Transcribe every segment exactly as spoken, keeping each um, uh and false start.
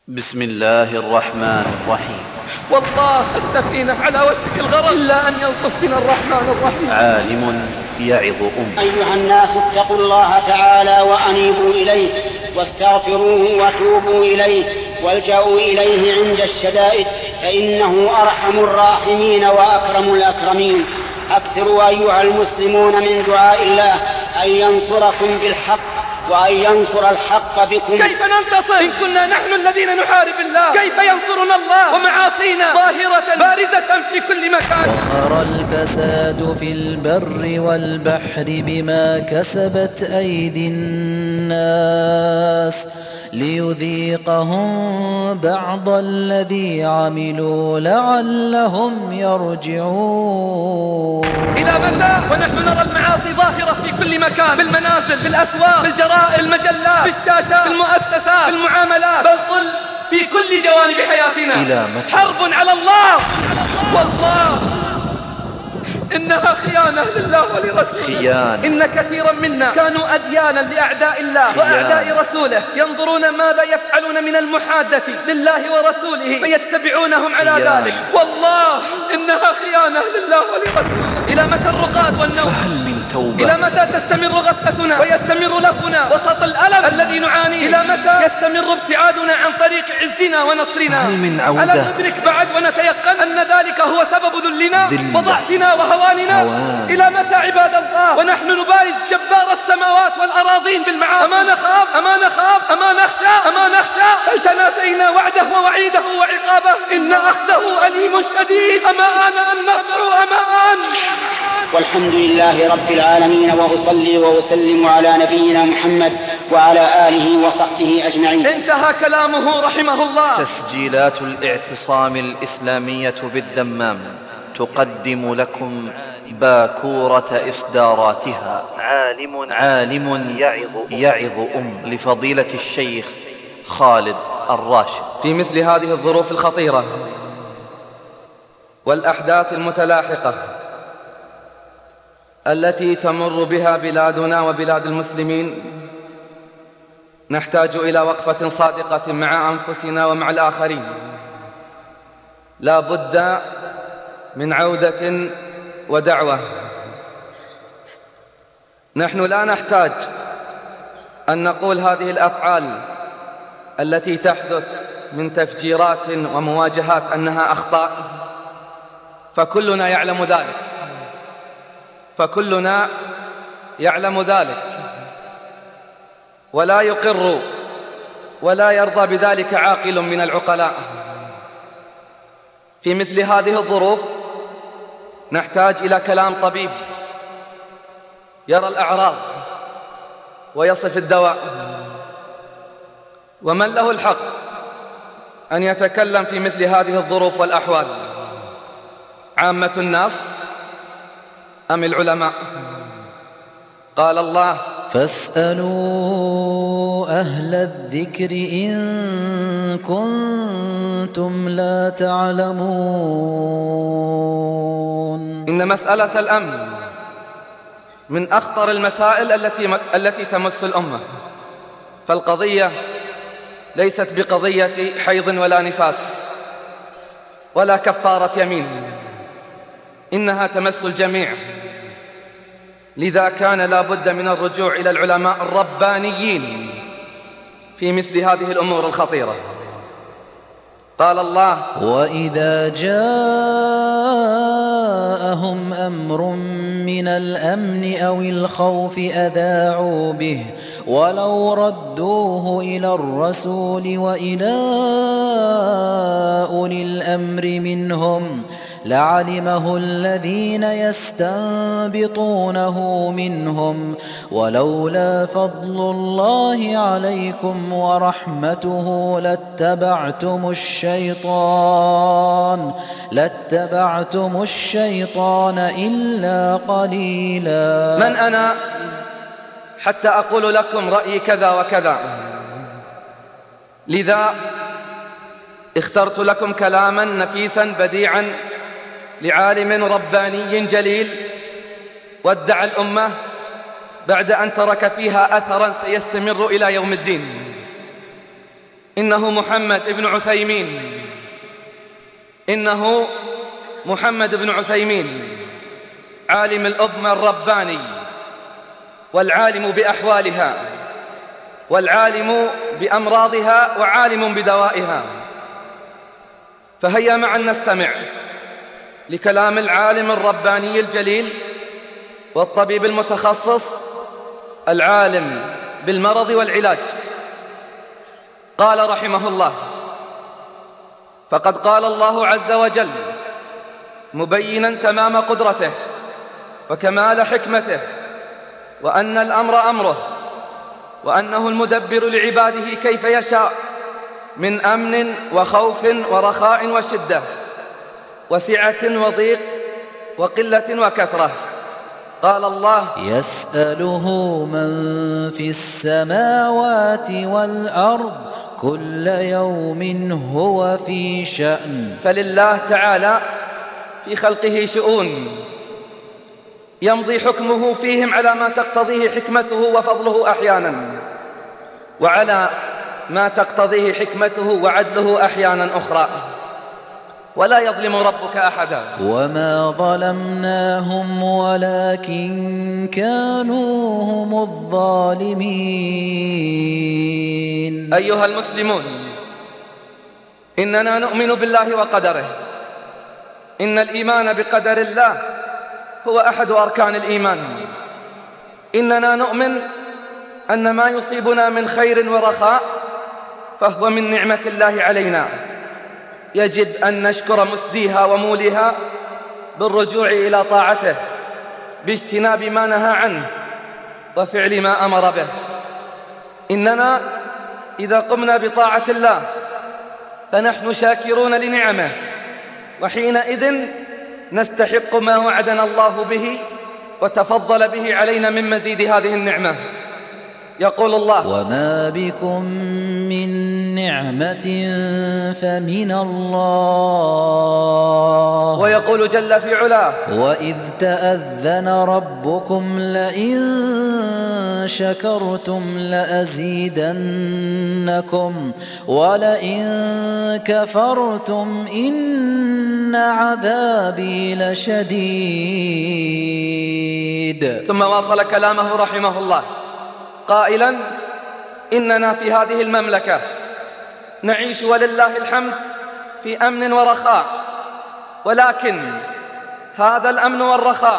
بسم الله الرحمن الرحيم. والله السفينة على وشك الغرق إلا أن يلطف بنا الرحمن الرحيم. عالم يعظ أمة. أيها الناس اتقوا الله تعالى وأنيبوا إليه واستغفروه وتوبوا إليه والجأوا إليه عند الشدائد فإنه أرحم الراحمين وأكرم الأكرمين. أكثروا أيها المسلمون من دعاء الله أن ينصركم بالحق وأن ينصر الحق بكم. كيف ننتصر إن كنا نحن الذين نحارب الله؟ كيف ينصرنا الله ومعاصينا ظاهرة بارزة في كل مكان؟ ظهر الفساد في البر والبحر بما كسبت أيدي الناس ليذيقهم بعض الذي عملوا لعلهم يرجعون. إلى متى ونحن نرى المعاصي ظاهرة في كل مكان، في المنازل، في الأسواق، في الجرائد، في المجلات، في الشاشات، في المؤسسات، في المعاملات، بل قل في كل جوانب حياتنا. إلى متى؟ حرب على الله. والله إنها خيانة لله ولرسوله. خيانة. إن كثيرا منا كانوا أديانا لأعداء الله خيانة. وأعداء رسوله، ينظرون ماذا يفعلون من المحادة لله ورسوله فيتبعونهم على خيانة. ذلك. والله إنها خيانة لله ولرسوله. إلى متى الرقاد والنوم؟ فهل من توبة؟ إلى متى تستمر غفلتنا ويستمر لهفنا وسط الألم الذي نعانيه؟ إلى متى يستمر ابتعادنا عن طريق عزنا ونصرنا؟ هل من عودة؟ ألا ندرك بعد ونتيقن أن ذلك هو سبب ذلنا ذلة. وضعفنا وهواننا؟ هوان. إلى متى عباد الله ونحن نبارز جبار السماوات والأراضين بالمعاصي؟ أما نخاف أما نخاف أما نخشى أما نخشى هل تناسينا وعده ووعيده وعقابه؟ إن أخذه أليم شديد. أما آن أن نصر أما آن. والحمد لله رب العالمين وأصلي وأسلم على نبينا محمد وعلى آله وصحبه أجمعين. انتهى كلامه رحمه الله. تسجيلات الاعتصام الإسلامية بالدمام تقدم لكم باكورة إصداراتها عالم, عالم يعظ, يعظ أم لفضيلة الشيخ خالد الراشد. في مثل هذه الظروف الخطيرة والأحداث المتلاحقة التي تمر بها بلادنا وبلاد المسلمين نحتاج إلى وقفة صادقة مع أنفسنا ومع الآخرين. لا بد من عودة ودعوة. نحن لا نحتاج أن نقول هذه الأفعال التي تحدث من تفجيرات ومواجهات أنها أخطاء، فكلنا يعلم ذلك فكلنا يعلم ذلك ولا يقر ولا يرضى بذلك عاقل من العقلاء. في مثل هذه الظروف نحتاج إلى كلام طبيب يرى الأعراض ويصف الدواء. ومن له الحق أن يتكلم في مثل هذه الظروف والأحوال؟ عامة الناس أم العلماء؟ قال الله: فاسألوا أهل الذكر إن كنتم لا تعلمون. إن مسألة الأمن من أخطر المسائل التي التي تمس الأمة. فالقضية ليست بقضية حيض ولا نفاس ولا كفارة يمين، إنها تمس الجميع. لذا كان لا بد من الرجوع إلى العلماء الربانيين في مثل هذه الأمور الخطيرة. قال الله: وإذا جاءهم أمر من الأمن أو الخوف أذاعوا به ولو ردوه إلى الرسول وإلى أولي الأمر منهم لعلمه الذين يستنبطونه منهم ولولا فضل الله عليكم ورحمته لاتبعتم الشيطان لاتبعتم الشيطان إلا قليلا. من أنا حتى أقول لكم رأيي كذا وكذا؟ لذا اخترت لكم كلاما نفيسا بديعا لعالم رباني جليل ودع الأمة بعد أن ترك فيها أثرا سيستمر إلى يوم الدين. إنه محمد بن عثيمين إنه محمد بن عثيمين عالم الأمة الرباني، والعالم بأحوالها، والعالم بأمراضها، وعالم بدوائها. فهيا معا نستمع لكلام العالم الرباني الجليل والطبيب المتخصص العالم بالمرض والعلاج. قال رحمه الله: فقد قال الله عز وجل مبينا تمام قدرته وكمال حكمته، وأن الأمر أمره، وأنه المدبر لعباده كيف يشاء من أمن وخوف ورخاء وشدة وسعة وضيق وقلة وكثرة. قال الله: يسأله من في السماوات والأرض كل يوم هو في شأن. فلله تعالى في خلقه شؤون يمضي حكمه فيهم على ما تقتضيه حكمته وفضله أحيانا، وعلى ما تقتضيه حكمته وعدله أحيانا أخرى، ولا يظلم ربك أحدا. وما ظلمناهم ولكن كانوا هم الظالمين. أيها المسلمون، إننا نؤمن بالله وقدره. إن الإيمان بقدر الله هو أحد أركان الإيمان. إننا نؤمن أن ما يصيبنا من خير ورخاء فهو من نعمة الله علينا، يجب أن نشكر مسديها وموليها بالرجوع إلى طاعته، باجتناب ما نهى عنه وفعل ما أمر به. إننا إذا قمنا بطاعة الله فنحن شاكرون لنعمه، وحينئذ نستحق ما وعدنا الله به وتفضل به علينا من مزيد هذه النعمة. يقول الله: وما بكم من نعمة فمن الله. ويقول جل في علاه: وإذ تأذن ربكم لئن شكرتم لأزيدنكم ولئن كفرتم إن عذابي لشديد. ثم واصل كلامه رحمه الله قائلا: إننا في هذه المملكة نعيش ولله الحمد في أمن ورخاء، ولكن هذا الأمن والرخاء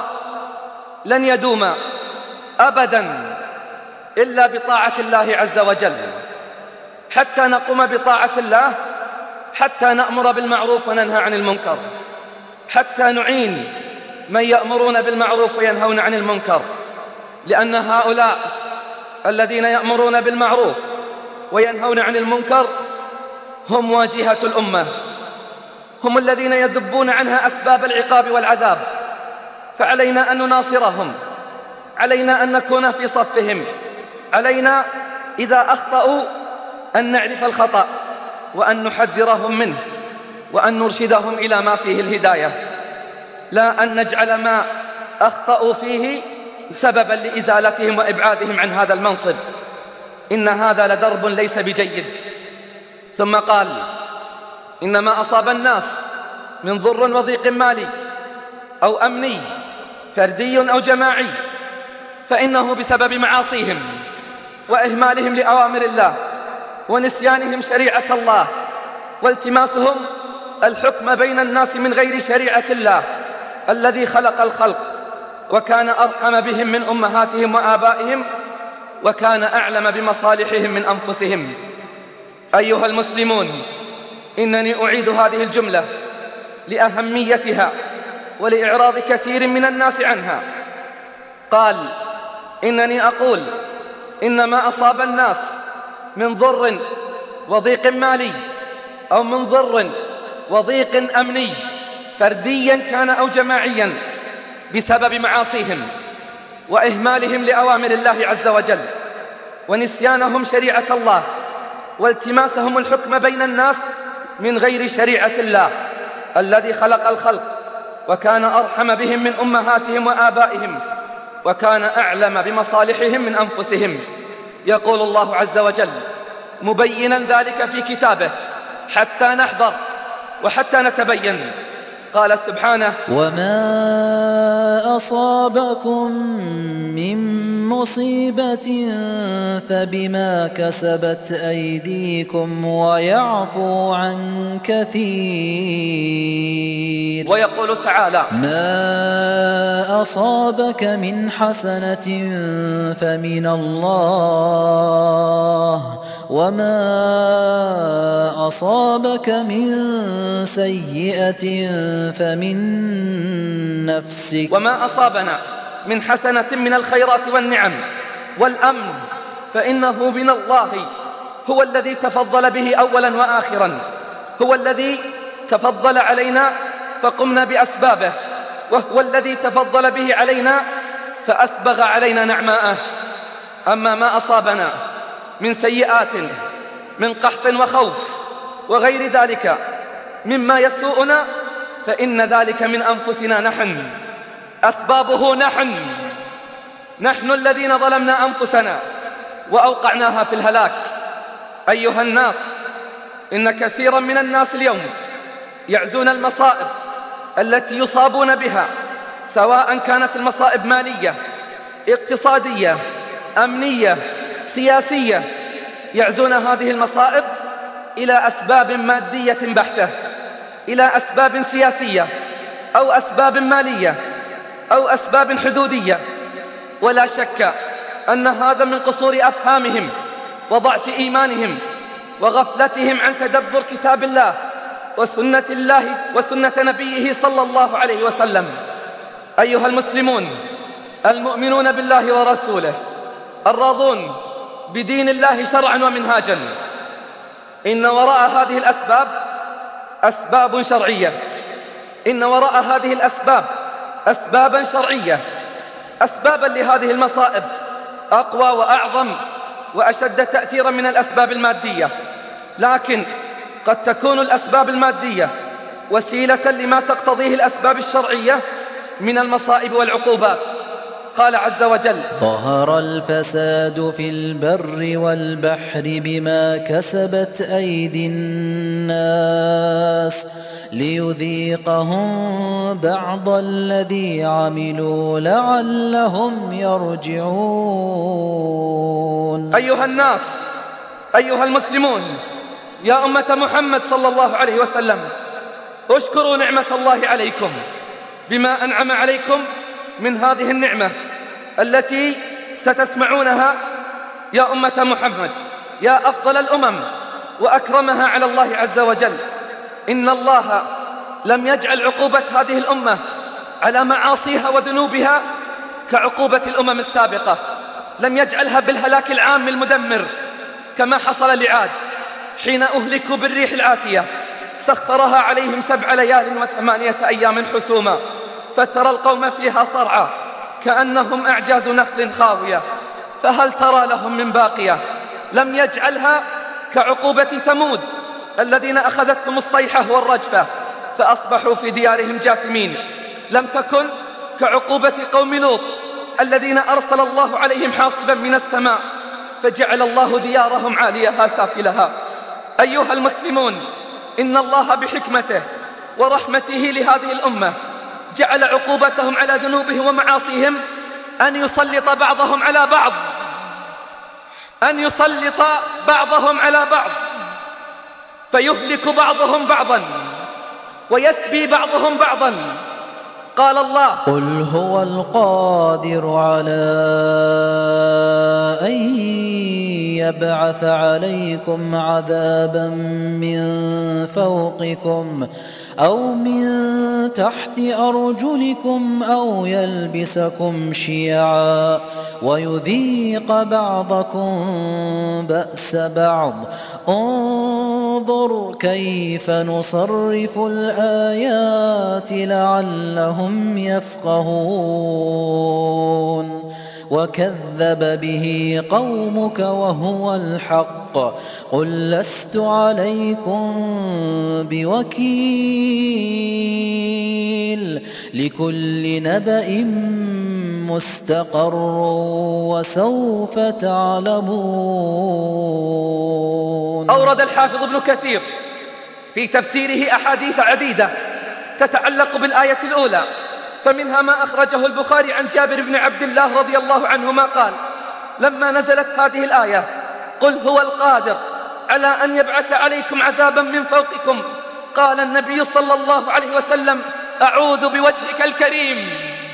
لن يدوم أبدا إلا بطاعة الله عز وجل، حتى نقوم بطاعة الله، حتى نأمر بالمعروف وننهى عن المنكر، حتى نعين من يأمرون بالمعروف وينهون عن المنكر، لأن هؤلاء الذين يأمرون بالمعروف وينهون عن المنكر هم واجهة الأمة، هم الذين يذبون عنها أسباب العقاب والعذاب. فعلينا أن نناصرهم، علينا أن نكون في صفهم، علينا إذا أخطأوا أن نعرف الخطأ وأن نحذرهم منه وأن نرشدهم إلى ما فيه الهداية، لا أن نجعل ما أخطأوا فيه سببا لإزالتهم وإبعادهم عن هذا المنصب. إن هذا لدرب ليس بجيد. ثم قال: إنما أصاب الناس من ضر وضيق مالي أو أمني فردي أو جماعي فإنه بسبب معاصيهم وإهمالهم لأوامر الله ونسيانهم شريعة الله والتماسهم الحكم بين الناس من غير شريعة الله الذي خلق الخلق وكان أرحم بهم من أمهاتهم وآبائهم وكان أعلم بمصالحهم من أنفسهم. أيها المسلمون، إنني أعيد هذه الجملة لأهميتها ولإعراض كثير من الناس عنها. قال: إنني أقول إن ما أصاب الناس من ضر وضيق مالي أو من ضر وضيق أمني فرديا كان أو جماعيا بسبب معاصيهم وإهمالهم لأوامر الله عز وجل ونسيانهم شريعة الله والتماسهم الحكم بين الناس من غير شريعة الله الذي خلق الخلق وكان أرحم بهم من أمهاتهم وآبائهم وكان أعلم بمصالحهم من أنفسهم. يقول الله عز وجل مبينا ذلك في كتابه حتى نحذر وحتى نتبين. قال سبحانه: وما أصابكم من مصيبة فبما كسبت أيديكم ويعفو عن كثير. ويقول تعالى: ما أصابك من حسنة فمن الله وما أصابك من سيئة فمن نفسك. وما أصابنا من حسنة من الخيرات والنعم والأمن فإنه من الله، هو الذي تفضل به أولا وآخرا، هو الذي تفضل علينا فقمنا بأسبابه، وهو الذي تفضل به علينا فأسبغ علينا نعماءه. أما ما أصابنا من سيئات من قحط وخوف وغير ذلك مما يسوءنا فإن ذلك من أنفسنا نحن، أسبابه نحن نحن الذين ظلمنا أنفسنا وأوقعناها في الهلاك. أيها الناس، إن كثيرا من الناس اليوم يعزون المصائب التي يصابون بها، سواء كانت المصائب مالية، اقتصادية، أمنية، سياسية، يعزون هذه المصائب إلى أسباب مادية بحتة، إلى أسباب سياسية أو أسباب مالية أو أسباب حدودية. ولا شك أن هذا من قصور أفهامهم وضعف إيمانهم وغفلتهم عن تدبر كتاب الله وسنة الله وسنة نبيه صلى الله عليه وسلم. أيها المسلمون المؤمنون بالله ورسوله الراضون بدين الله شرعا ومنهاجا، إن وراء هذه الأسباب أسباب شرعية، إن وراء هذه الأسباب أسبابا شرعية، أسبابا لهذه المصائب أقوى وأعظم وأشد تأثيرا من الأسباب المادية. لكن قد تكون الأسباب المادية وسيلة لما تقتضيه الأسباب الشرعية من المصائب والعقوبات. قال عز وجل: ظهر الفساد في البر والبحر بما كسبت أيدي الناس ليذيقهم بعض الذي عملوا لعلهم يرجعون. أيها الناس، أيها المسلمون، يا أمة محمد صلى الله عليه وسلم، اشكروا نعمة الله عليكم بما أنعم عليكم من هذه النعمة التي ستسمعونها يا أمة محمد، يا أفضل الأمم وأكرمها على الله عز وجل. إن الله لم يجعل عقوبة هذه الأمة على معاصيها وذنوبها كعقوبة الأمم السابقة، لم يجعلها بالهلاك العام المدمر كما حصل لعاد حين أهلكوا بالريح العاتية، سخرها عليهم سبع ليال وثمانية أيام حسوما، فترى القوم فيها صرعى كأنهم أعجاز نخل خاوية، فهل ترى لهم من باقية. لم يجعلها كعقوبة ثمود الذين أخذتهم الصيحة والرجفة فأصبحوا في ديارهم جاثمين. لم تكن كعقوبة قوم لوط الذين أرسل الله عليهم حاصبا من السماء فجعل الله ديارهم عاليها سافلها. أيها المسلمون، إن الله بحكمته ورحمته لهذه الأمة جعل عقوبتهم على ذنوبهم ومعاصيهم أن يسلط بعضهم على بعض، أن يسلط بعضهم على بعض فيهلك بعضهم بعضا ويسبي بعضهم بعضا. قال الله: قل هو القادر على أن يبعث عليكم عذابا من فوقكم أو من تحت أرجلكم أو يلبسكم شيعا ويذيق بعضكم بأس بعض. انظر كيف نصرف الآيات لعلهم يفقهون. وكذب به قومك وهو الحق قل لست عليكم بوكيل لكل نبأ مستقر وسوف تعلمون. أورد الحافظ ابن كثير في تفسيره أحاديث عديدة تتعلق بالآية الأولى، فمنها ما أخرجه البخاري عن جابر بن عبد الله رضي الله عنهما قال: لما نزلت هذه الآية: قل هو القادر على أن يبعث عليكم عذابا من فوقكم، قال النبي صلى الله عليه وسلم: أعوذ بوجهك الكريم،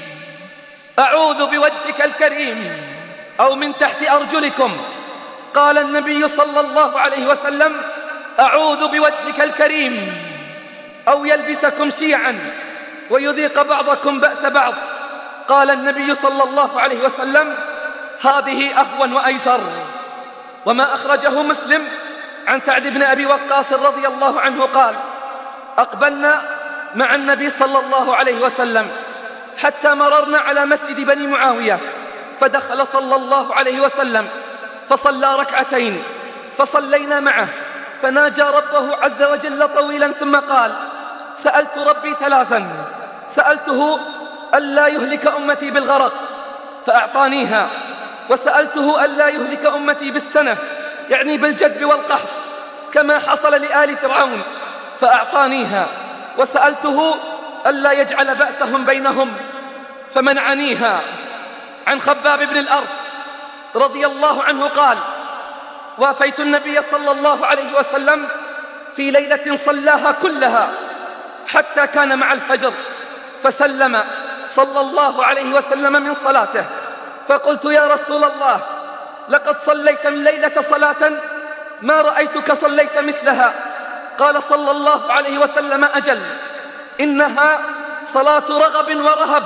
أعوذ بوجهك الكريم، أو من تحت أرجلكم. قال النبي صلى الله عليه وسلم: أعوذ بوجهك الكريم، أو يلبسكم شيعا ويذيق بعضكم بأس بعض. قال النبي صلى الله عليه وسلم: هذه أهون وأيسر. وما أخرجه مسلم عن سعد بن أبي وقاص رضي الله عنه قال: أقبلنا مع النبي صلى الله عليه وسلم حتى مررنا على مسجد بني معاوية، فدخل صلى الله عليه وسلم فصلى ركعتين، فصلينا معه، فناجى ربه عز وجل طويلا، ثم قال: سألت ربي ثلاثا، سألته ألا يهلك أمتي بالغرق فأعطانيها، وسألته ألا يهلك أمتي بالسنة، يعني بالجدب والقحط كما حصل لآل فرعون، فأعطانيها، وسألته ألا يجعل بأسهم بينهم فمنعنيها. عن خباب بن الأرض رضي الله عنه قال: وافيت النبي صلى الله عليه وسلم في ليلة صلاها كلها حتى كان مع الفجر، فسلم صلى الله عليه وسلم من صلاته، فقلت: يا رسول الله، لقد صليت من ليلة صلاة ما رأيتك صليت مثلها. قال صلى الله عليه وسلم: أجل، إنها صلاة رغب ورهب،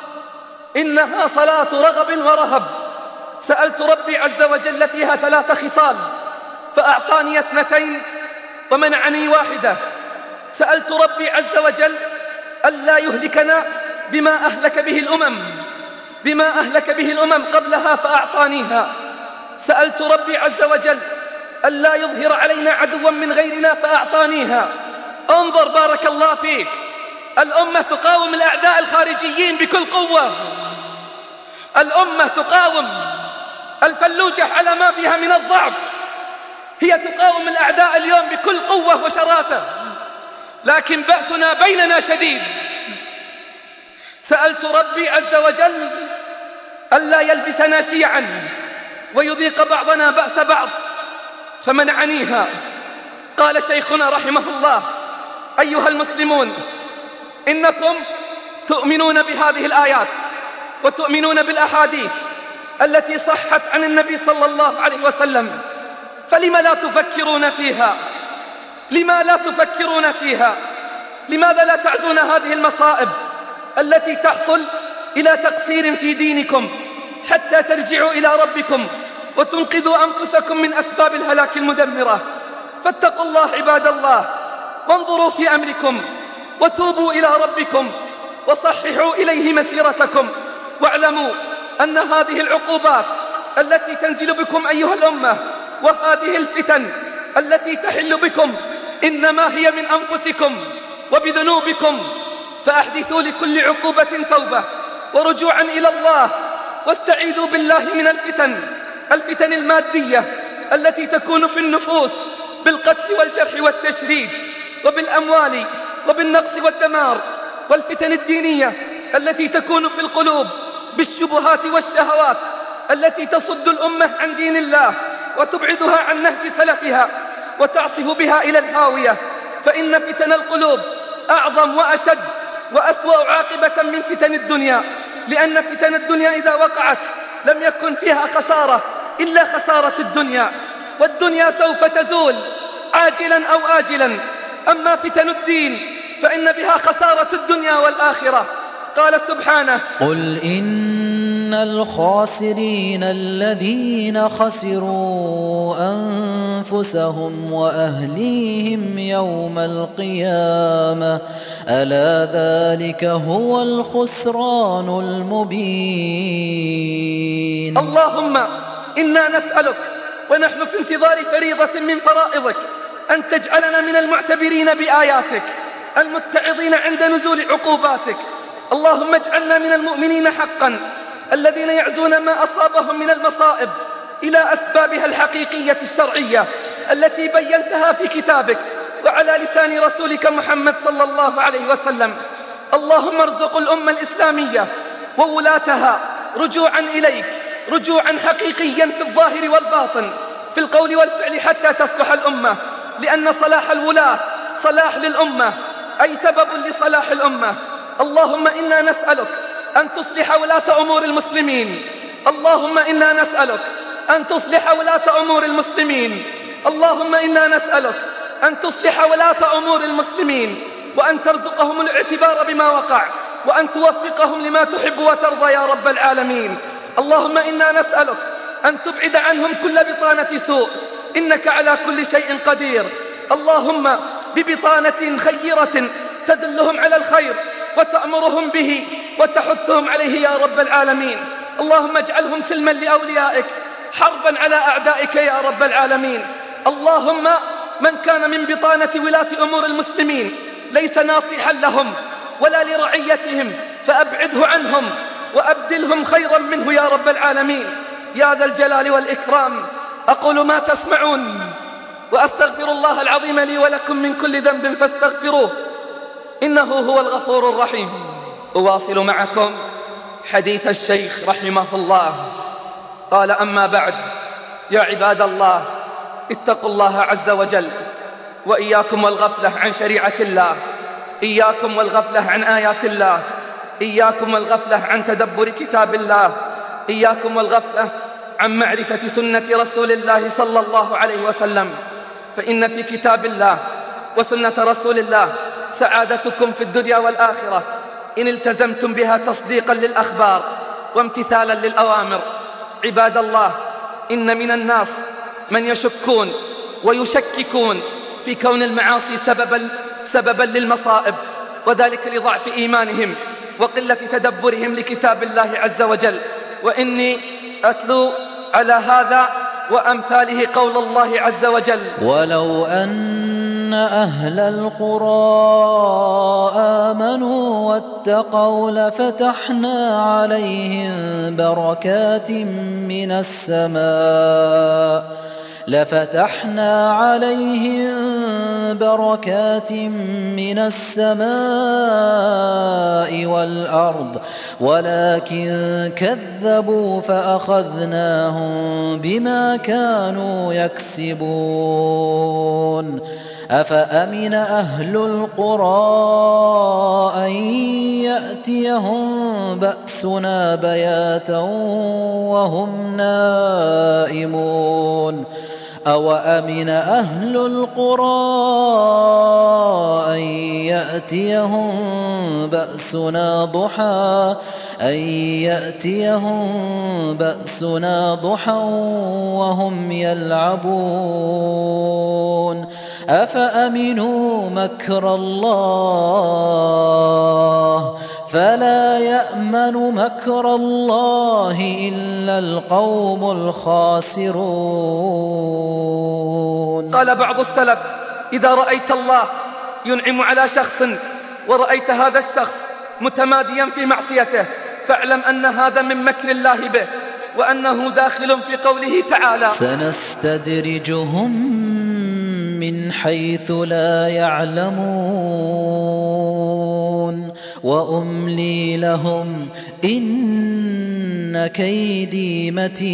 إنها صلاة رغب ورهب. سألت ربي عز وجل فيها ثلاث خصال فأعطاني اثنتين ومنعني واحدة. سألت ربي عز وجل ألا يهلكنا بما أهلك به الأمم بما أهلك به الأمم قبلها فأعطانيها. سألت ربي عز وجل ألا يظهر علينا عدوا من غيرنا فأعطانيها. انظر بارك الله فيك، الأمة تقاوم الأعداء الخارجيين بكل قوة، الأمة تقاوم الفلوجة على ما فيها من الضعف، هي تقاوم الأعداء اليوم بكل قوة وشراسة، لكن بأسنا بيننا شديد. سألت ربي عز وجل ألا يلبسنا شيعا ويذيق بعضنا بأس بعض فمنعنيها. قال شيخنا رحمه الله: أيها المسلمون، إنكم تؤمنون بهذه الآيات وتؤمنون بالأحاديث التي صحت عن النبي صلى الله عليه وسلم، فلما لا تفكرون فيها؟ لما لا تفكرون فيها؟ لماذا لا تعزون هذه المصائب التي تحصل إلى تقصير في دينكم حتى ترجعوا إلى ربكم وتنقذوا أنفسكم من أسباب الهلاك المدمرة؟ فاتقوا الله عباد الله، وانظروا في أمركم، وتوبوا إلى ربكم، وصححوا إليه مسيرتكم، واعلموا أن هذه العقوبات التي تنزل بكم أيها الأمة وهذه الفتن التي تحل بكم إنما هي من أنفسكم وبذنوبكم، فأحدثوا لكل عقوبة توبة ورجوعا إلى الله، واستعيذوا بالله من الفتن الفتن المادية التي تكون في النفوس بالقتل والجرح والتشريد وبالأموال وبالنقص والدمار، والفتن الدينية التي تكون في القلوب بالشبهات والشهوات التي تصد الأمة عن دين الله وتبعدها عن نهج سلفها وتعصف بها إلى الهاوية. فإن فتن القلوب أعظم وأشد وأسوأ عاقبة من فتن الدنيا، لأن فتن الدنيا إذا وقعت لم يكن فيها خسارة إلا خسارة الدنيا، والدنيا سوف تزول عاجلا أو آجلا. أما فتن الدين فإن بها خسارة الدنيا والآخرة. قال سبحانه: قل إن الخاسرين الذين خسروا أنفسهم وأهليهم يوم القيامة ألا ذلك هو الخسران المبين. اللهم إنا نسألك ونحن في انتظار فريضة من فرائضك أن تجعلنا من المعتبرين بآياتك المتعظين عند نزول عقوباتك. اللهم اجعلنا من المؤمنين حقا الذين يعزون ما أصابهم من المصائب إلى أسبابها الحقيقية الشرعية التي بينتها في كتابك وعلى لسان رسولك محمد صلى الله عليه وسلم. اللهم ارزق الأمة الإسلامية وولاتها رجوعا إليك، رجوعا حقيقيا في الظاهر والباطن، في القول والفعل، حتى تصلح الأمة، لأن صلاح الولاة صلاح للأمة، أي سبب لصلاح الأمة. اللهم إنا نسألك أن تصلح ولاة أمور المسلمين، اللهم إنا نسألك أن تصلح ولاة أمور المسلمين، اللهم إنا نسألك أن تصلح ولاة أمور المسلمين، وأن ترزقهم الاعتبار بما وقع، وأن توفقهم لما تحب وترضى يا رب العالمين. اللهم إنا نسألك أن تبعد عنهم كل بطانة سوء، إنك على كل شيء قدير. اللهم ببطانة خيرة تدلهم على الخير وتأمرهم به وتحثهم عليه يا رب العالمين. اللهم اجعلهم سلما لأوليائك، حربا على أعدائك يا رب العالمين. اللهم من كان من بطانة ولاة أمور المسلمين ليس ناصحا لهم ولا لرعيتهم فأبعده عنهم وأبدلهم خيرا منه يا رب العالمين يا ذا الجلال والإكرام. أقول ما تسمعون وأستغفر الله العظيم لي ولكم من كل ذنب فاستغفروه إنه هو الغفور الرحيم. أواصل معكم حديث الشيخ رحمه الله. قال: أما بعد، يا عباد الله، اتقوا الله عز وجل، وإياكم والغفلة عن شريعة الله، إياكم والغفلة عن آيات الله، إياكم والغفلة عن تدبر كتاب الله، إياكم والغفلة عن معرفة سنة رسول الله صلى الله عليه وسلم، فإن في كتاب الله وسنة رسول الله سعادتكم في الدنيا والآخرة إن التزمتم بها تصديقا للأخبار وامتثالا للأوامر. عباد الله، إن من الناس من يشكون ويشككون في كون المعاصي سببا, سببا للمصائب، وذلك لضعف إيمانهم وقلة تدبرهم لكتاب الله عز وجل. وإني أتلو على هذا وأمثاله قول الله عز وجل: ولو أن أهل القرى آمنوا واتقوا لفتحنا عليهم بركات من السماء لفتحنا عليهم بركات من السماء والأرض ولكن كذبوا فأخذناهم بما كانوا يكسبون. أفأمن أهل القرى أن يأتيهم بأسنا بياتا وهم نائمون أوأمن أهل القرى أن يأتيهم بأسنا ضحى أن يأتيهم بأسنا ضحى وهم يلعبون أفأمنوا مكر الله فلا يأمن مكر الله إلا القوم الخاسرون. قال بعض السلف: إذا رأيت الله ينعم على شخص ورأيت هذا الشخص متماديا في معصيته فاعلم أن هذا من مكر الله به، وأنه داخل في قوله تعالى: سنستدرجهم من حيث لا يعلمون وأملي لهم إن كيدي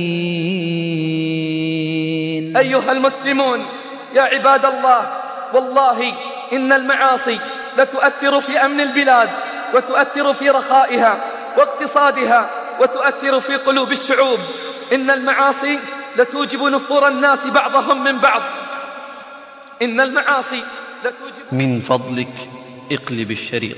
متين. أيها المسلمون، يا عباد الله، والله إن المعاصي لتؤثر في أمن البلاد وتؤثر في رخائها واقتصادها وتؤثر في قلوب الشعوب. إن المعاصي لتوجب نفور الناس بعضهم من بعض. إن المعاصي لتوجب من فضلك اقلب الشريط.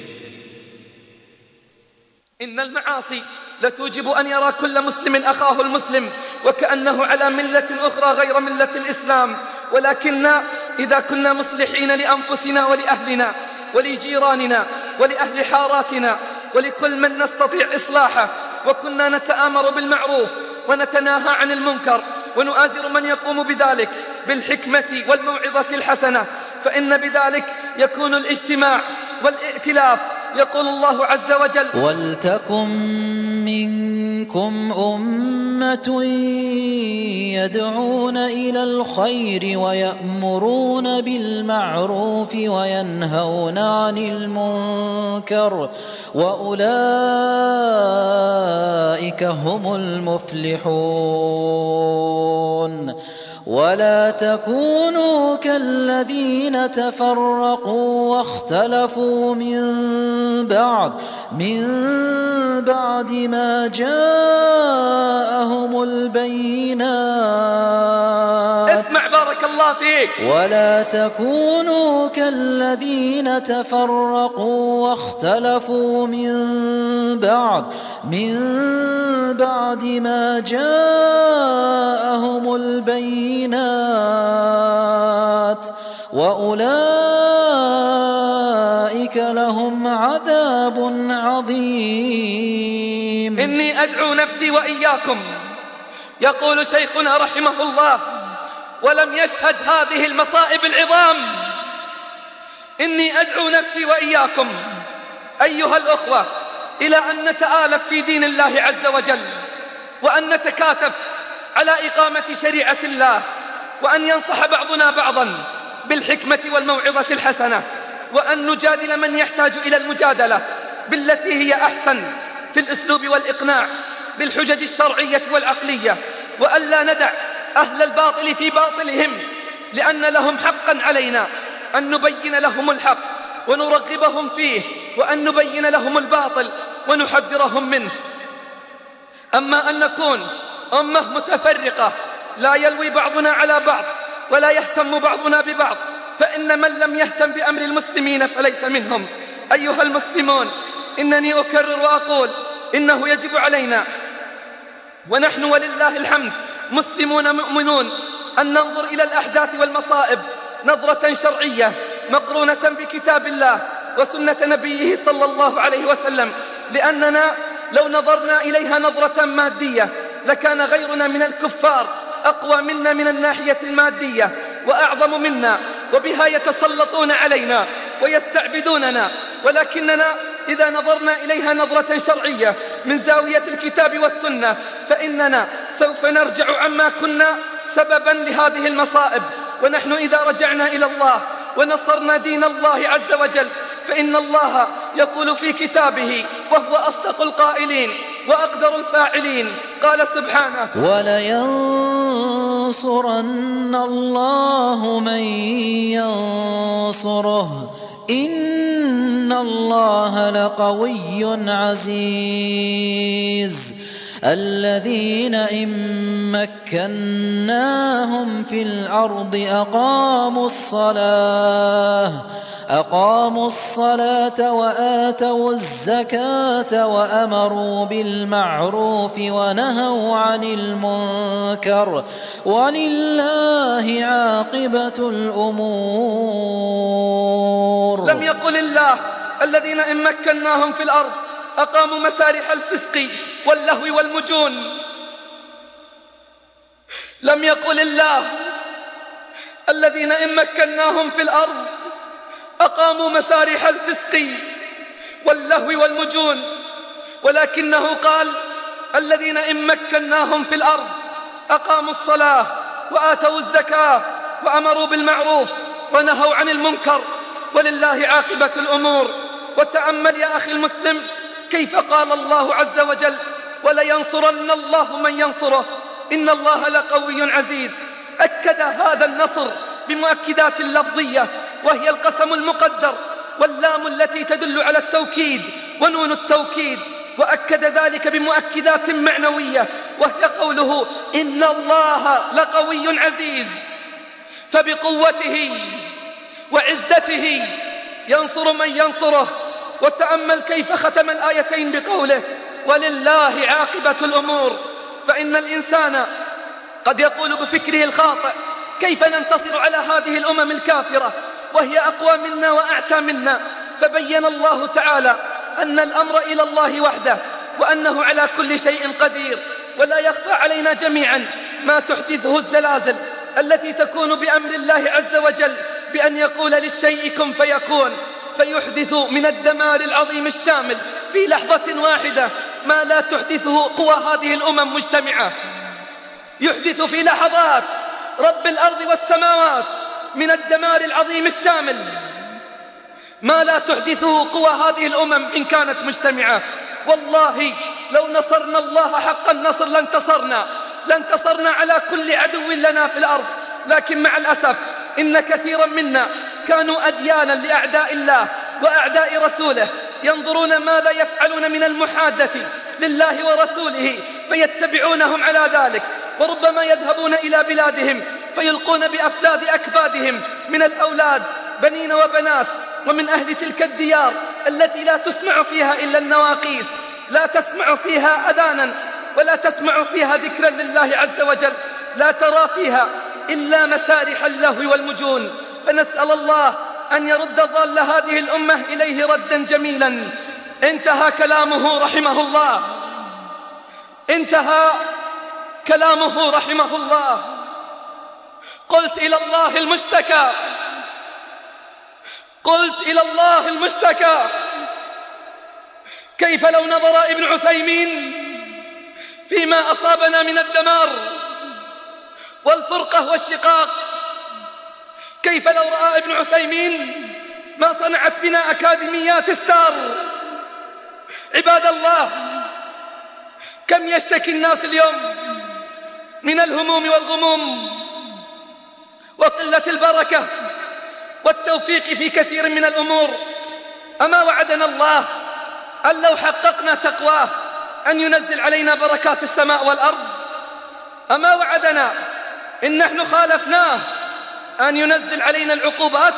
إن المعاصي لتوجب أن يرى كل مسلم أخاه المسلم وكأنه على ملة أخرى غير ملة الإسلام. ولكن إذا كنا مصلحين لأنفسنا ولأهلنا ولجيراننا ولأهل حاراتنا ولكل من نستطيع إصلاحه، وكنا نتآمر بالمعروف ونتناهى عن المنكر ونؤازر من يقوم بذلك بالحكمة والموعظة الحسنة، فإن بذلك يكون الاجتماع والائتلاف يقول الله عز وجل: ولتكن منكم أمة يدعون إلى الخير ويأمرون بالمعروف وينهون عن المنكر وأولئك هم المفلحون. ولا تكونوا كالذين تفرقوا واختلفوا من بعد من بعد ما جاءهم البينات. اسمع بارك الله فيك. ولا تكونوا كالذين تفرقوا واختلفوا من بعد من بعد ما جاءهم البينات وأولئك لهم عذاب عظيم. إني أدعو نفسي وإياكم، يقول شيخنا رحمه الله ولم يشهد هذه المصائب العظام، إني أدعو نفسي وإياكم أيها الأخوة إلى أن نتآلف في دين الله عز وجل، وأن نتكاتف على إقامة شريعة الله، وأن ينصح بعضنا بعضا بالحكمة والموعظة الحسنة، وأن نجادل من يحتاج إلى المجادلة بالتي هي أحسن في الأسلوب والإقناع بالحجج الشرعية والعقلية، وأن لا ندع أهل الباطل في باطلهم، لأن لهم حقا علينا أن نبين لهم الحق ونرغبهم فيه، وأن نبين لهم الباطل ونحذرهم منه. أما أن نكون أمة متفرقة لا يلوي بعضنا على بعض ولا يهتم بعضنا ببعض، فإن من لم يهتم بأمر المسلمين فليس منهم. أيها المسلمون، إنني أكرر وأقول إنه يجب علينا، ونحن ولله الحمد مسلمون مؤمنون، أن ننظر إلى الأحداث والمصائب نظرة شرعية مقرونة بكتاب الله وسنة نبيه صلى الله عليه وسلم، لأننا لو نظرنا إليها نظرة مادية لكان غيرنا من الكفار أقوى منا من الناحية المادية وأعظم منا، وبها يتسلطون علينا ويستعبدوننا. ولكننا إذا نظرنا إليها نظرة شرعية من زاوية الكتاب والسنة فإننا سوف نرجع عما كنا سببا لهذه المصائب. ونحن إذا رجعنا إلى الله ونصرنا دين الله عز وجل فإن الله يقول في كتابه وهو أصدق القائلين وأقدر الفاعلين، قال سبحانه: ولينصرن الله من ينصره إن الله لقوي عزيز. الذين إن مكناهم في الأرض أقاموا الصلاة أقاموا الصلاة وآتوا الزكاة وأمروا بالمعروف ونهوا عن المنكر ولله عاقبة الأمور. لم يقل الله الذين إن مكناهم في الأرض أقاموا مسارح الفسق واللهو والمجون. لم يقل الله الذين إن مكناهم في الأرض أقاموا مسارح الفسق واللهو والمجون، ولكنه قال الذين إن مكناهم في الأرض أقاموا الصلاة وآتوا الزكاة وأمروا بالمعروف ونهوا عن المنكر ولله عاقبة الأمور. وتأمل يا أخي المسلم كيف قال الله عز وجل: ولينصرن الله من ينصره إن الله لقوي عزيز. أكد هذا النصر بمؤكدات لفظية وهي القسم المقدر واللام التي تدل على التوكيد ونون التوكيد، وأكد ذلك بمؤكدات معنوية وهي قوله: إن الله لقوي عزيز. فبقوته وعزته ينصر من ينصره. وتأمل كيف ختم الآيتين بقوله: ولله عاقبة الأمور. فإن الإنسان قد يقول بفكره الخاطئ: كيف ننتصر على هذه الأمم الكافرة وهي أقوى منا وأعتى منا؟ فبين الله تعالى أن الأمر إلى الله وحده، وأنه على كل شيء قدير، ولا يخفى علينا جميعا ما تحدثه الزلازل التي تكون بأمر الله عز وجل بأن يقول للشيء كن فيكون. فيحدث من الدمار العظيم الشامل في لحظة واحدة ما لا تحدثه قوى هذه الأمم مجتمعة. يحدث في لحظات رب الأرض والسماوات من الدمار العظيم الشامل ما لا تحدثه قوى هذه الأمم إن كانت مجتمعة. والله لو نصرنا الله حق النصر لانتصرنا لانتصرنا على كل عدو لنا في الأرض. لكن مع الأسف إن كثيرا منا كانوا أديانا لأعداء الله وأعداء رسوله، ينظرون ماذا يفعلون من المحادة لله ورسوله فيتبعونهم على ذلك، وربما يذهبون إلى بلادهم فيلقون بأفلاذ أكبادهم من الأولاد بنين وبنات ومن أهل تلك الديار التي لا تسمع فيها إلا النواقيس، لا تسمع فيها أذانا ولا تسمع فيها ذكرا لله عز وجل، لا ترى فيها إلا مسارح اللهو والمجون. فنسأل الله أن يرد ضال هذه الأمة إليه ردا جميلا. انتهى كلامه رحمه الله انتهى كلامه رحمه الله. قلت إلى الله المشتكى قلت إلى الله المشتكى. كيف لو نظر ابن عثيمين فيما أصابنا من الدمار والفرقة والشقاق؟ كيف لو رأى ابن عثيمين ما صنعت بنا أكاديميات ستار؟ عباد الله، كم يشتكي الناس اليوم من الهموم والغموم وقلة البركة والتوفيق في كثير من الأمور. أما وعدنا الله أن لو حققنا تقواه أن ينزل علينا بركات السماء والأرض؟ أما وعدنا إن نحن خالفناه أن ينزل علينا العقوبات؟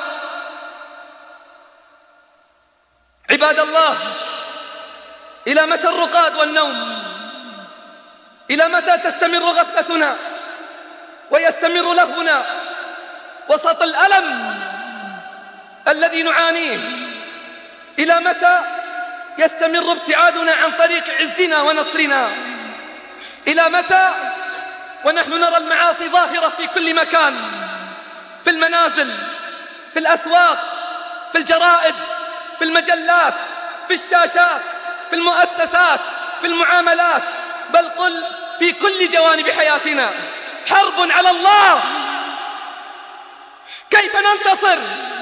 عباد الله، إلى متى الرقاد والنوم؟ إلى متى تستمر غفلتنا ويستمر لهونا وسط الألم الذي نعانيه؟ إلى متى يستمر ابتعادنا عن طريق عزنا ونصرنا؟ إلى متى ونحن نرى المعاصي ظاهرة في كل مكان، في المنازل، في الأسواق، في الجرائد، في المجلات، في الشاشات، في المؤسسات، في المعاملات، بل قل في كل جوانب حياتنا؟ حرب على الله. كيف ننتصر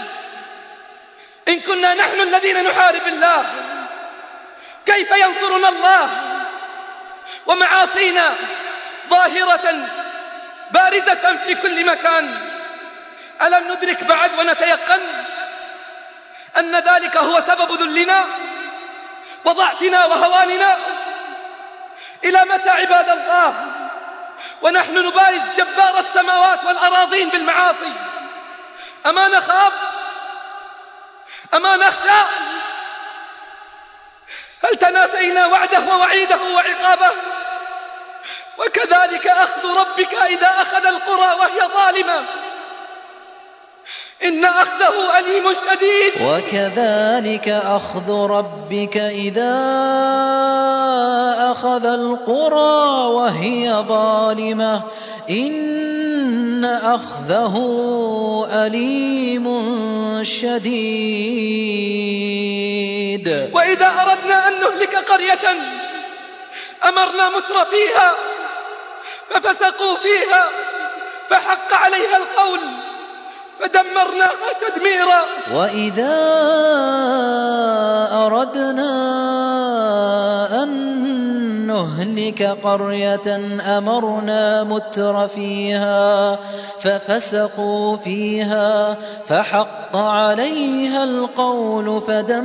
إن كنا نحن الذين نحارب الله؟ كيف ينصرنا الله ومعاصينا ظاهرة بارزة في كل مكان؟ ألم ندرك بعد ونتيقن أن ذلك هو سبب ذلنا وضعفنا وهواننا؟ إلى متى عباد الله ونحن نبارز جبار السماوات والأراضين بالمعاصي؟ أما نخاف؟ أما نخشى؟ هل تناسينا وعده ووعيده وعقابه؟ وكذلك أخذ ربك إذا أخذ القرى وهي ظالمة إن أخذه أليم شديد. وكذلك أخذ ربك إذا أخذ القرى وهي ظالمة إن أخذه أليم شديد. وإذا أردنا أن نهلك قرية أمرنا متر فيها ففسقوا فيها فحق عليها القول فدمرناها تدميرا. وإذا أردنا أن نهلك قرية أمرنا متر فيها ففسقوا فيها فحق عليها القول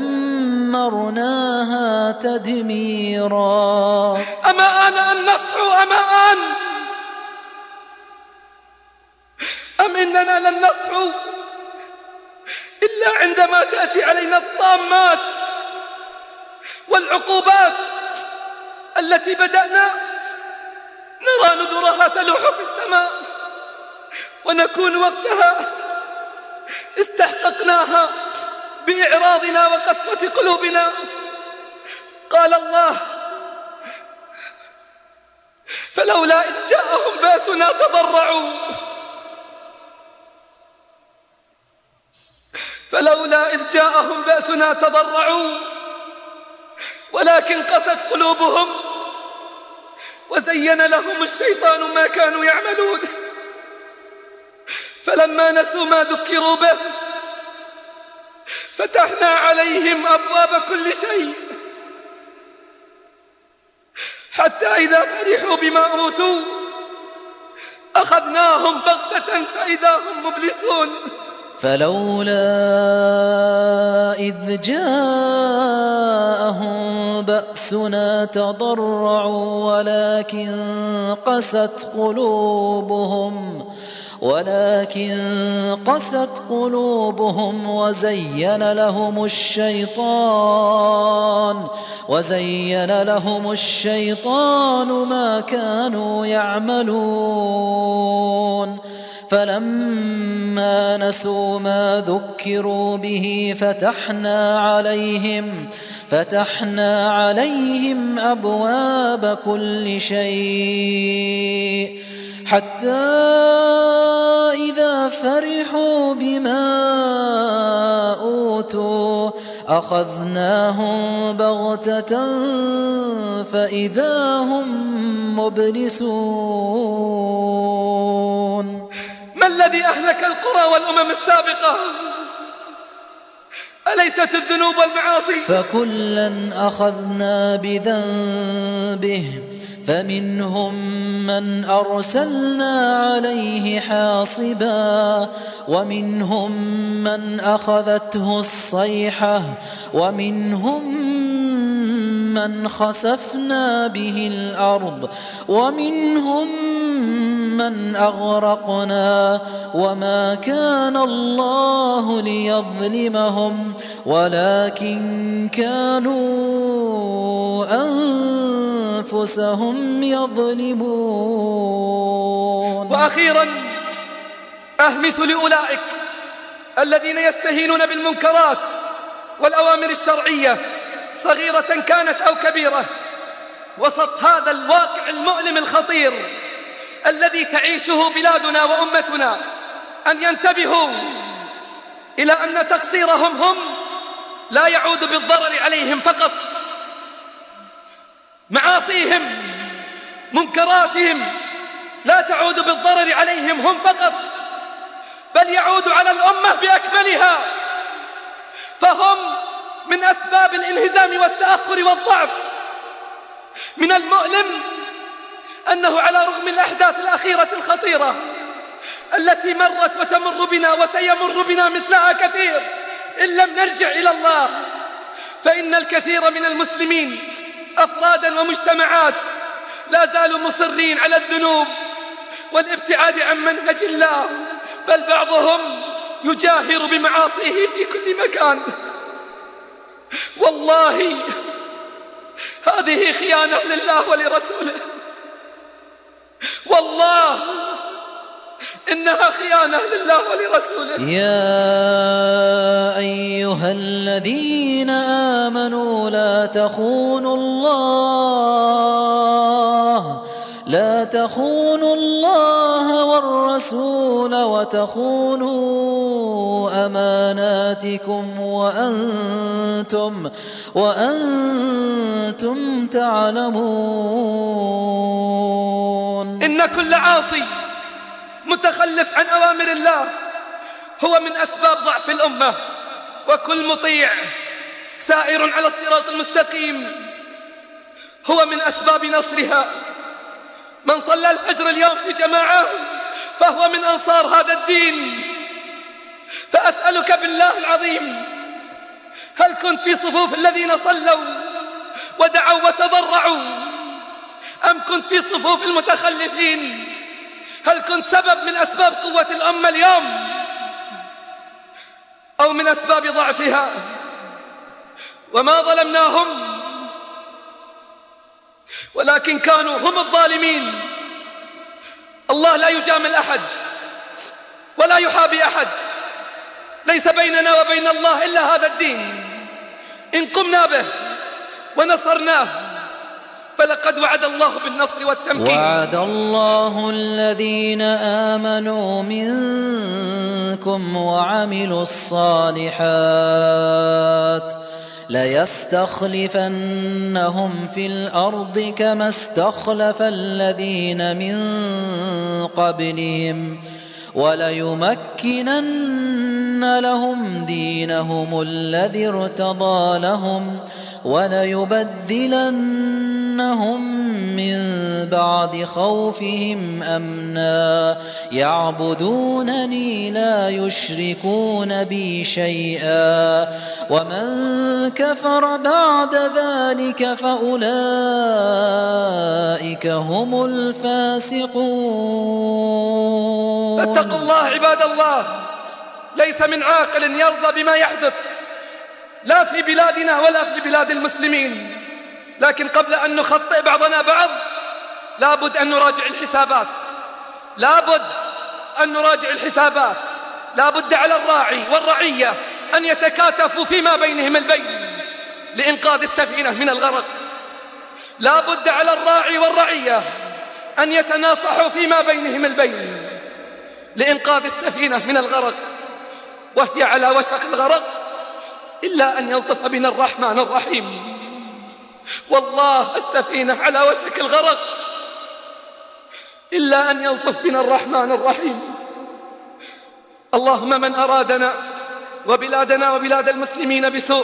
فدمرناها تدميرا. أما آن أن نصحو؟ أما آن؟ أم إننا لن نصحو إلا عندما تأتي علينا الطامات والعقوبات التي بدأنا نرى نذرها تلوح في السماء ونكون وقتها استحققناها بإعراضنا وقسوة قلوبنا. قال الله: فلولا إذ جاءهم بأسنا تضرعوا فلولا إذ جاءهم بأسنا تضرعوا ولكن قست قلوبهم وزين لهم الشيطان ما كانوا يعملون فلما نسوا ما ذكروا به فتحنا عليهم أبواب كل شيء حتى إذا فرحوا بما أوتوا أخذناهم بغتة فإذا هم مبلسون فلولا إذ جاءهم بأسنا تضرعوا ولكن قست قلوبهم ولكن قست قلوبهم وزين لهم الشيطان وزين لهم الشيطان ما كانوا يعملون فلما نسوا ما ذكروا به فتحنا عليهم فتحنا عليهم أبواب كل شيء حتى إذا فرحوا بما أوتوا أخذناهم بغتة فإذا هم مبلسون. ما الذي أهلك القرى والأمم السابقة؟ أليست الذنوب والمعاصي؟ فكلا أخذنا بذنبه فمنهم من أرسلنا عليه حاصبا ومنهم من أخذته الصيحة ومنهم من خسفنا به الأرض ومنهم من أغرقنا وما كان الله ليظلمهم ولكن كانوا أنفسهم يظلمون. وأخيرا أهمس لأولئك الذين يستهينون بالمنكرات والأوامر الشرعية صغيرة كانت أو كبيرة وسط هذا الواقع المؤلم الخطير الذي تعيشه بلادنا وأمتنا أن ينتبهوا إلى أن تقصيرهم هم لا يعود بالضرر عليهم فقط، معاصيهم منكراتهم لا تعود بالضرر عليهم هم فقط، بل يعود على الأمة بأكملها، فهم من أسباب الانهزام والتأخر والضعف. من المؤلم أنه على رغم الأحداث الأخيرة الخطيرة التي مرت وتمر بنا وسيمر بنا مثلها كثير إن لم نرجع إلى الله، فإن الكثير من المسلمين أفرادا ومجتمعات لا زالوا مصرين على الذنوب والابتعاد عن منهج الله، بل بعضهم يجاهر بمعاصيه في كل مكان. والله هذه خيانة لله ولرسوله، والله إنها خيانة لله ولرسوله. يا أيها الذين آمنوا لا تخونوا الله لا تخونوا الله والرسول وتخونوا أماناتكم وأنتم وأنتم تعلمون. إن كل عاصي متخلف عن أوامر الله هو من أسباب ضعف الأمة، وكل مطيع سائر على الصراط المستقيم هو من أسباب نصرها. من صلى الفجر اليوم في جماعة فهو من أنصار هذا الدين. فأسألك بالله العظيم، هل كنت في صفوف الذين صلوا ودعوا وتضرعوا، أم كنت في صفوف المتخلفين؟ هل كنت سبب من أسباب قوة الأمة اليوم أو من أسباب ضعفها؟ وما ظلمناهم ولكن كانوا هم الظالمين. الله لا يجامل أحد ولا يحابي أحد، ليس بيننا وبين الله إلا هذا الدين. إن قمنا به ونصرناه فلقد وعد الله بالنصر والتمكين. وعد الله الذين آمنوا منكم وعملوا الصالحات ليستخلفنهم في الأرض كما استخلف الذين من قبلهم وليمكنن لهم دينهم الذي ارتضى لهم وليبدلنهم من بعد خوفهم أمنا يعبدونني لا يشركون بي شيئا ومن كفر بعد ذلك فأولئك هم الفاسقون. فاتقوا الله عباد الله. ليس من عاقل يرضى بما يحدث لا في بلادنا ولا في بلاد المسلمين، لكن قبل أن نخطئ بعضنا بعض لابد أن نراجع الحسابات، لابد أن نراجع الحسابات. لابد على الراعي والرعية أن يتكاتفوا فيما بينهم البين لإنقاذ السفينة من الغرق. لابد على الراعي والرعية أن يتناصحوا فيما بينهم البين لإنقاذ السفينة من الغرق، وهي على وشك الغرق إلا أن يلطف بنا الرحمن الرحيم. والله السفينة على وشك الغرق إلا أن يلطف بنا الرحمن الرحيم. اللهم من أرادنا وبلادنا وبلاد المسلمين بسوء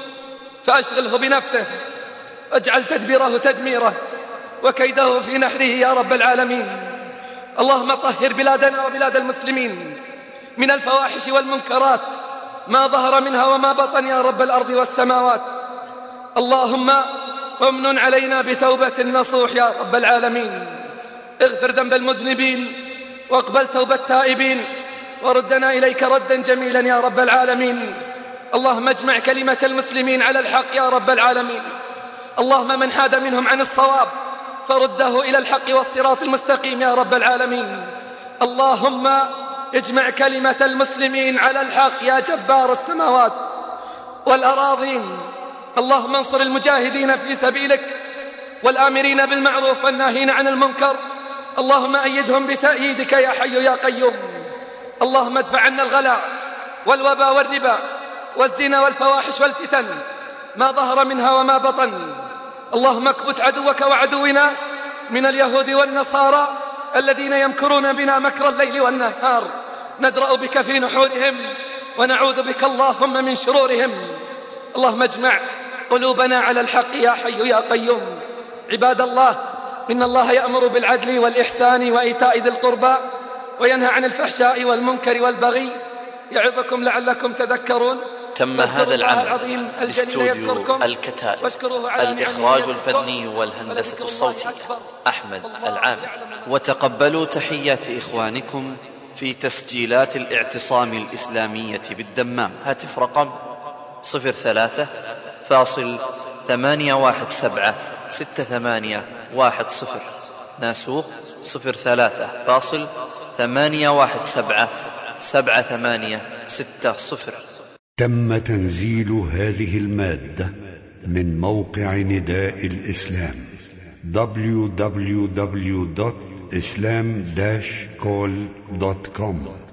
فأشغله بنفسه، اجعل تدبيره تدميره وكيده في نحره يا رب العالمين. اللهم طهر بلادنا وبلاد المسلمين من الفواحش والمنكرات ما ظهر منها وما بطن يا رب الأرض والسماوات. اللهم وامن علينا بتوبة نصوح يا رب العالمين. اغفر ذنب المذنبين واقبل توبة التائبين وردنا إليك ردا جميلا يا رب العالمين. اللهم اجمع كلمة المسلمين على الحق يا رب العالمين. اللهم من حاد منهم عن الصواب فرده إلى الحق والصراط المستقيم يا رب العالمين. اللهم اجمع كلمة المسلمين على الحق يا جبار السماوات والأراضين. اللهم انصر المجاهدين في سبيلك والآمرين بالمعروف والناهين عن المنكر. اللهم أيدهم بتأييدك يا حي يا قيوم. اللهم ادفع عنا الغلاء والوباء والربا والزنا والفواحش والفتن ما ظهر منها وما بطن. اللهم اكبت عدوك وعدونا من اليهود والنصارى الذين يمكرون بنا مكر الليل والنهار. ندرأ بك في نحورهم ونعوذ بك اللهم من شرورهم. اللهم اجمع قلوبنا على الحق يا حي يا قيوم. عباد الله، إن الله يأمر بالعدل والإحسان وإيتاء ذي القربى وينهى عن الفحشاء والمنكر والبغي يعظكم لعلكم تذكرون. تم هذا العمل باستوديو الكتائب. الإخراج الفني والهندسة الصوتية أحمد العامر. وتقبلوا تحيات إخوانكم في تسجيلات الاعتصام الإسلامية بالدمام. هاتف رقم صفر ثلاثة فاصل ثمانية واحد سبعة ستة ثمانية واحد صفر. ناسوخ صفر ثلاثة فاصل ثمانية واحد سبعة سبعة ثمانية ستة صفر. تم تنزيل هذه المادة من موقع نداء الإسلام دبليو دبليو دبليو دوت إسلام داش كول دوت كوم.